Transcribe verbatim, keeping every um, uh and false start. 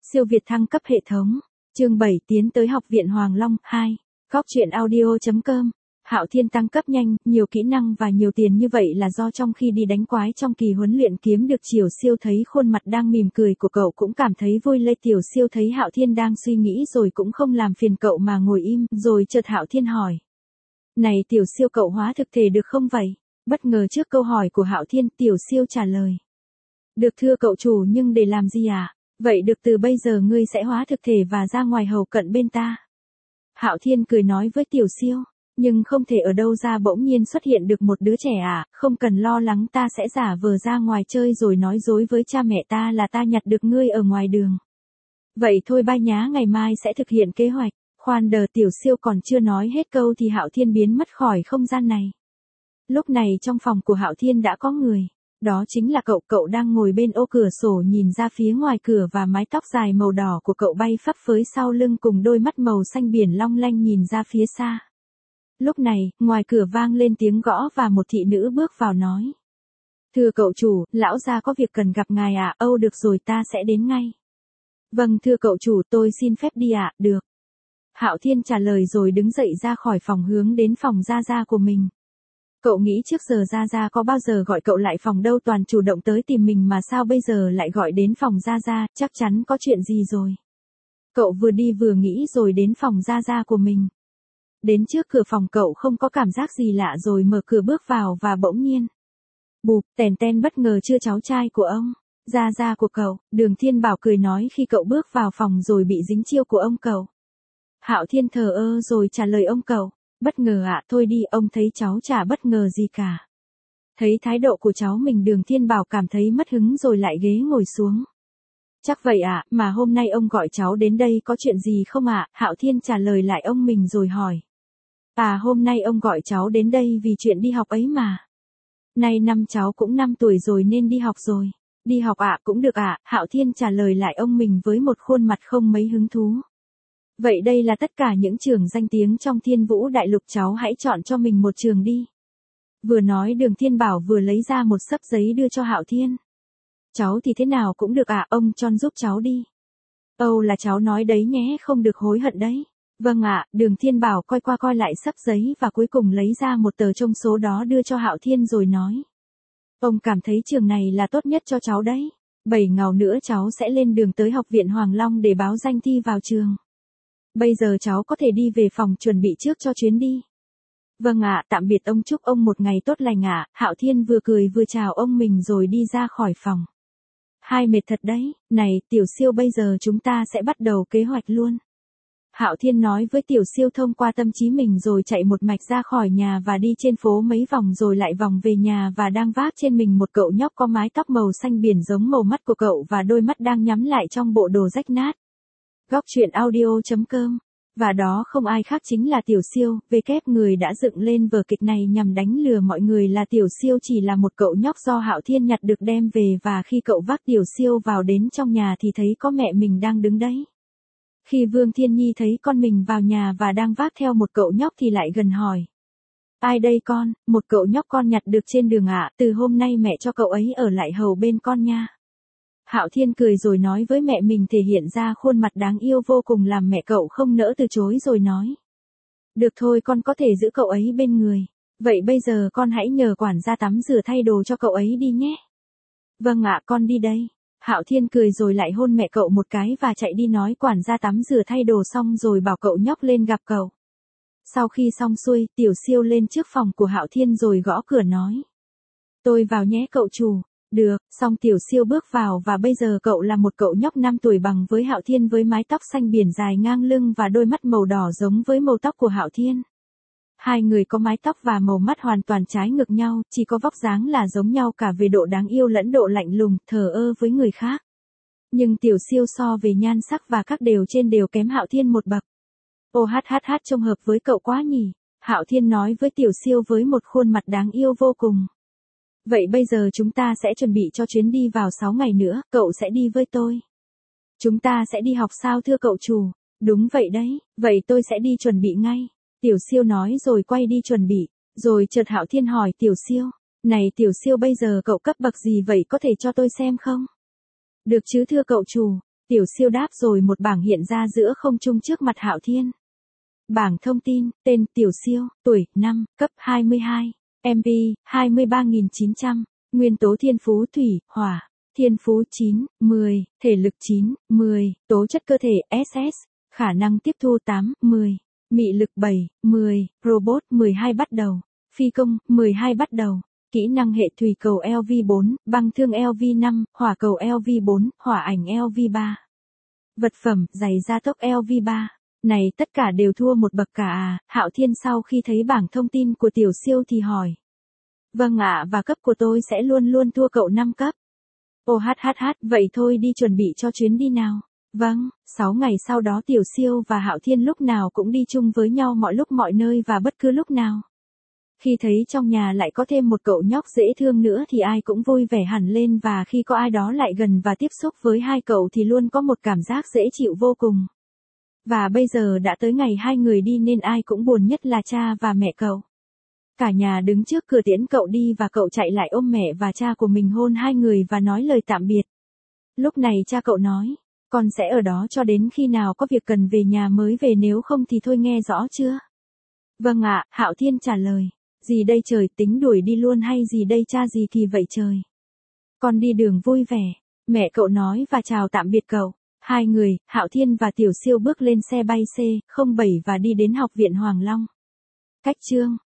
Siêu Việt thăng cấp hệ thống. Chương bảy tiến tới học viện Hoàng Long hai. Góc truyện audio.com. Hạo Thiên tăng cấp nhanh, nhiều kỹ năng và nhiều tiền như vậy là do trong khi đi đánh quái trong kỳ huấn luyện kiếm được Tiểu Siêu thấy khuôn mặt đang mỉm cười của cậu cũng cảm thấy vui lây. Tiểu Siêu thấy Hạo Thiên đang suy nghĩ rồi cũng không làm phiền cậu mà ngồi im, rồi chợt Hạo Thiên hỏi. Này Tiểu Siêu, cậu hóa thực thể được không vậy? Bất ngờ trước câu hỏi của Hạo Thiên, Tiểu Siêu trả lời. Được thưa cậu chủ, nhưng để làm gì à? Vậy được, từ bây giờ ngươi sẽ hóa thực thể và ra ngoài hầu cận bên ta. Hạo Thiên cười nói với Tiểu Siêu, nhưng không thể ở đâu ra bỗng nhiên xuất hiện được một đứa trẻ à, không cần lo lắng, ta sẽ giả vờ ra ngoài chơi rồi nói dối với cha mẹ ta là ta nhặt được ngươi ở ngoài đường. Vậy thôi ba nhá, ngày mai sẽ thực hiện kế hoạch. Khoan đờ, Tiểu Siêu còn chưa nói hết câu thì Hạo Thiên biến mất khỏi không gian này. Lúc này trong phòng của Hạo Thiên đã có người. Đó chính là cậu, cậu đang ngồi bên ô cửa sổ nhìn ra phía ngoài cửa và mái tóc dài màu đỏ của cậu bay phấp phới sau lưng cùng đôi mắt màu xanh biển long lanh nhìn ra phía xa. Lúc này, ngoài cửa vang lên tiếng gõ và một thị nữ bước vào nói. Thưa cậu chủ, lão gia có việc cần gặp ngài ạ. Âu được rồi, ta sẽ đến ngay. Vâng thưa cậu chủ, tôi xin phép đi ạ. Được. Hạo Thiên trả lời rồi đứng dậy ra khỏi phòng hướng đến phòng Gia Gia của mình. Cậu nghĩ trước giờ Gia Gia có bao giờ gọi cậu lại phòng đâu, toàn chủ động tới tìm mình mà sao bây giờ lại gọi đến phòng Gia Gia, chắc chắn có chuyện gì rồi. Cậu vừa đi vừa nghĩ rồi đến phòng Gia Gia của mình. Đến trước cửa phòng cậu không có cảm giác gì lạ rồi mở cửa bước vào và bỗng nhiên. Bụp, tèn ten, bất ngờ chưa cháu trai của ông. Gia Gia của cậu, Đường Thiên Bảo cười nói khi cậu bước vào phòng rồi bị dính chiêu của ông cậu. Hạo Thiên thờ ơ rồi trả lời ông cậu. Bất ngờ ạ, à, thôi đi, ông thấy cháu chả bất ngờ gì cả. Thấy thái độ của cháu mình, Đường Thiên Bảo cảm thấy mất hứng rồi lại ghế ngồi xuống. Chắc vậy ạ, à, mà hôm nay ông gọi cháu đến đây có chuyện gì không ạ? À? Hạo Thiên trả lời lại ông mình rồi hỏi. À, hôm nay ông gọi cháu đến đây vì chuyện đi học ấy mà. Nay năm cháu cũng năm tuổi rồi nên đi học rồi. Đi học ạ, à, cũng được ạ, à. Hạo Thiên trả lời lại ông mình với một khuôn mặt không mấy hứng thú. Vậy đây là tất cả những trường danh tiếng trong Thiên Vũ Đại Lục, cháu hãy chọn cho mình một trường đi. Vừa nói Đường Thiên Bảo vừa lấy ra một xấp giấy đưa cho Hạo Thiên. Cháu thì thế nào cũng được ạ, à, ông chọn giúp cháu đi. Âu là cháu nói đấy nhé, không được hối hận đấy. Vâng ạ, à, Đường Thiên Bảo coi qua coi lại xấp giấy và cuối cùng lấy ra một tờ trong số đó đưa cho Hạo Thiên rồi nói. Ông cảm thấy trường này là tốt nhất cho cháu đấy. Bảy ngày nữa cháu sẽ lên đường tới học viện Hoàng Long để báo danh thi vào trường. Bây giờ cháu có thể đi về phòng chuẩn bị trước cho chuyến đi. Vâng ạ, à, tạm biệt ông, chúc ông một ngày tốt lành ạ. À. Hạo Thiên vừa cười vừa chào ông mình rồi đi ra khỏi phòng. Hai mệt thật đấy, này Tiểu Siêu, bây giờ chúng ta sẽ bắt đầu kế hoạch luôn. Hạo Thiên nói với Tiểu Siêu thông qua tâm trí mình rồi chạy một mạch ra khỏi nhà và đi trên phố mấy vòng rồi lại vòng về nhà và đang vác trên mình một cậu nhóc có mái tóc màu xanh biển giống màu mắt của cậu và đôi mắt đang nhắm lại trong bộ đồ rách nát. Góc truyện audio.com. Và đó không ai khác chính là Tiểu Siêu, về kép người đã dựng lên vở kịch này nhằm đánh lừa mọi người là Tiểu Siêu chỉ là một cậu nhóc do Hạo Thiên nhặt được đem về, và khi cậu vác Tiểu Siêu vào đến trong nhà thì thấy có mẹ mình đang đứng đấy. Khi Vương Thiên Nhi thấy con mình vào nhà và đang vác theo một cậu nhóc thì lại gần hỏi. Ai đây con? Một cậu nhóc con nhặt được trên đường ạ, à, từ hôm nay mẹ cho cậu ấy ở lại hầu bên con nha. Hạo Thiên cười rồi nói với mẹ mình, thể hiện ra khuôn mặt đáng yêu vô cùng làm mẹ cậu không nỡ từ chối rồi nói. Được thôi, con có thể giữ cậu ấy bên người. Vậy bây giờ con hãy nhờ quản gia tắm rửa thay đồ cho cậu ấy đi nhé. Vâng ạ, con đi đây. Hạo Thiên cười rồi lại hôn mẹ cậu một cái và chạy đi nói quản gia tắm rửa thay đồ xong rồi bảo cậu nhóc lên gặp cậu. Sau khi xong xuôi, Tiểu Siêu lên trước phòng của Hạo Thiên rồi gõ cửa nói. Tôi vào nhé cậu chủ. Được, xong Tiểu Siêu bước vào và bây giờ cậu là một cậu nhóc năm tuổi bằng với Hạo Thiên với mái tóc xanh biển dài ngang lưng và đôi mắt màu đỏ giống với màu tóc của Hạo Thiên. Hai người có mái tóc và màu mắt hoàn toàn trái ngược nhau, chỉ có vóc dáng là giống nhau cả về độ đáng yêu lẫn độ lạnh lùng, thờ ơ với người khác. Nhưng Tiểu Siêu so về nhan sắc và các đều trên đều kém Hạo Thiên một bậc. Ô hát hát hát, trông hợp với cậu quá nhỉ, Hạo Thiên nói với Tiểu Siêu với một khuôn mặt đáng yêu vô cùng. Vậy bây giờ chúng ta sẽ chuẩn bị cho chuyến đi vào sáu ngày nữa, cậu sẽ đi với tôi. Chúng ta sẽ đi học sao thưa cậu chủ? Đúng vậy đấy, vậy tôi sẽ đi chuẩn bị ngay. Tiểu Siêu nói rồi quay đi chuẩn bị, rồi chợt Hạo Thiên hỏi Tiểu Siêu. Này Tiểu Siêu, bây giờ cậu cấp bậc gì vậy, có thể cho tôi xem không? Được chứ thưa cậu chủ, Tiểu Siêu đáp rồi một bảng hiện ra giữa không trung trước mặt Hạo Thiên. Bảng thông tin, tên Tiểu Siêu, tuổi, năm, cấp hai mươi hai, em pê, hai mươi ba nghìn chín trăm, nguyên tố thiên phú thủy, hỏa, thiên phú chín, mười, thể lực chín, mười, tố chất cơ thể ét ét, khả năng tiếp thu tám, mười, mị lực bảy, mười, robot mười hai bắt đầu, phi công mười hai bắt đầu, kỹ năng hệ thủy cầu lờ vê bốn, băng thương lờ vê năm, hỏa cầu lờ vê bốn, hỏa ảnh lờ vê ba. Vật phẩm, giày gia tốc lờ vê ba. Này tất cả đều thua một bậc cả à, Hạo Thiên sau khi thấy bảng thông tin của Tiểu Siêu thì hỏi. Vâng ạ, và cấp của tôi sẽ luôn luôn thua cậu năm cấp. Ồ hát hát hát, vậy thôi đi chuẩn bị cho chuyến đi nào. Vâng, sáu ngày sau đó Tiểu Siêu và Hạo Thiên lúc nào cũng đi chung với nhau mọi lúc mọi nơi và bất cứ lúc nào. Khi thấy trong nhà lại có thêm một cậu nhóc dễ thương nữa thì ai cũng vui vẻ hẳn lên, và khi có ai đó lại gần và tiếp xúc với hai cậu thì luôn có một cảm giác dễ chịu vô cùng. Và bây giờ đã tới ngày hai người đi nên ai cũng buồn, nhất là cha và mẹ cậu. Cả nhà đứng trước cửa tiễn cậu đi và cậu chạy lại ôm mẹ và cha của mình, hôn hai người và nói lời tạm biệt. Lúc này cha cậu nói, con sẽ ở đó cho đến khi nào có việc cần về nhà mới về, nếu không thì thôi, nghe rõ chưa? Vâng ạ, Hạo Thiên trả lời. Gì đây trời, tính đuổi đi luôn hay gì đây cha, gì kỳ vậy trời? Con đi đường vui vẻ, mẹ cậu nói và chào tạm biệt cậu. Hai người, Hạo Thiên và Tiểu Siêu bước lên xe bay C không bảy và đi đến học viện Hoàng Long. Cách chương